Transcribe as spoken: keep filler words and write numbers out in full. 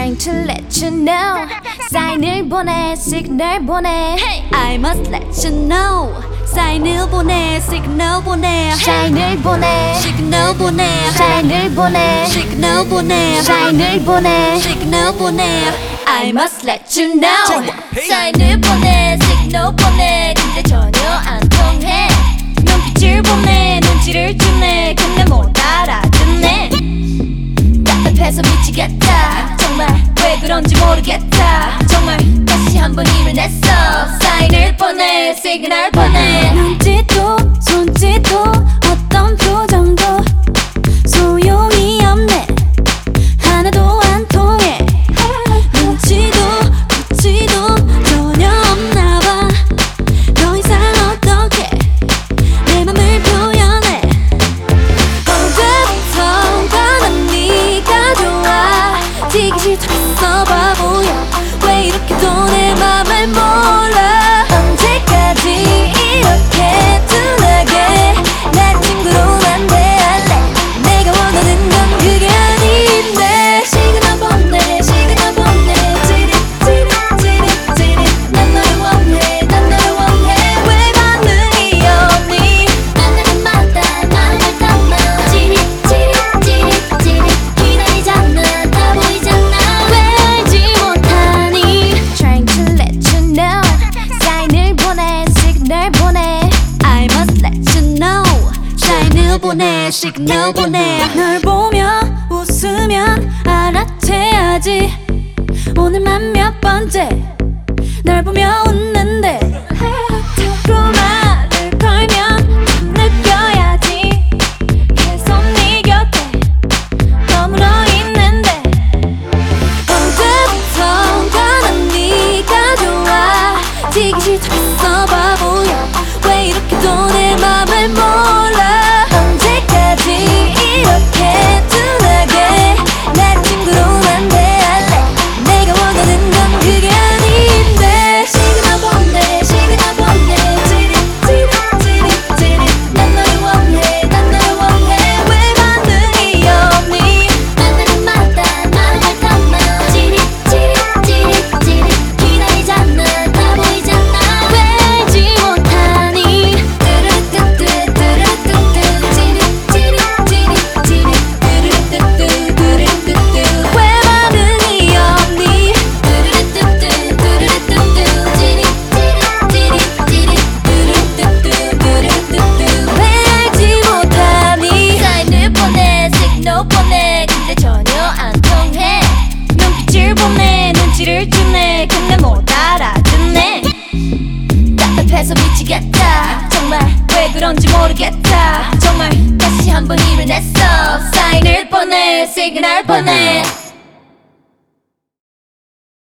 Trying to let you know 사인을 보내 시그널 보내 I must let you know 사인을 보내 시그널 보내 사인을 보내 시그널 보내 사인을 보내 시그널 보내 사인을 보내 시그널 보내 I must let you know 사인을 보내 시그널 보내 근데 전혀 안 통해 눈빛을 보내 눈치를 주네 근데 못 알아듣네 답답해서 미치겠다 정말 왜 그런지 모르겠다 정말 다시 한번 일을 냈어 사인을 보내 시그널 보내 눈짓도 손짓도 어떤 표정도 소용이 없네 하나도 안 통해 눈치도 눈치도 전혀 없나봐 더 이상 어떻게 내 맘을 표현해 언제부턴가 난 네가 좋아 지기 싫다했어 바보야 왜 이렇게도 내 맘을 몰라 언제까지 이렇게 둔하게 날 친구로만 대할래 내가 원하는 건 그게 아닌데 시그널 보내 시그널 보내 찌릿 찌릿 찌릿 찌릿 난 너를 원해 난 너를 원해 왜 반응이 없니 만나는 마다 마음을 담아 찌릿 찌릿 찌릿 찌릿 기다리잖아 다 보이잖아 왜 알지 못하니 Trying to let you know 사인을 보내 시그널 보내 I must let you know 사인을 보내 시그널 보내 널 보며 웃으면 알아채야지 오늘만 몇 번째 널 보며 웃는데 자꾸 말을 걸면 느껴야지 계속 네 곁에 머물러 있는데 언제부턴가 난 네가 좋아 지기 싫다했어 바보야 왜 이렇게도 내 맘을 몰라 언제까지 이렇게 둔하게 날 친구로만 대할래 내가 원하는 건 그게 아닌데 시그널 보내 시그널 보내 찌릿 찌릿 찌릿 찌릿 난 너를 원해 난 너를 원해 왜 반응이 없니 만나는 마다 마음을 담아 찌릿 찌릿 찌릿 찌릿 기다리잖아 다 보이잖아 왜 알지 못하니 뚜루뚜뚜 뚜루뚜뚜 찌릿 찌릿 찌릿 찌릿 뚜루뚜뚜 뚜루뚜뚜 왜 반응이 없니 뚜루뚜뚜 뚜루뚜뚜 찌릿 찌릿 찌릿 찌릿 뚜루뚜뚜 뚜루뚜뚜 왜 알지 못하니 사인을 보내 시그널 보내 근데 전혀 안 통해 눈빛을 보내 눈치를 주네 근데 못 알아듣네 답답해서 미치겠다 정말 왜 그런지 모르겠다 정말 다시 한번 일을 냈어 사인을 보내 시그널 보내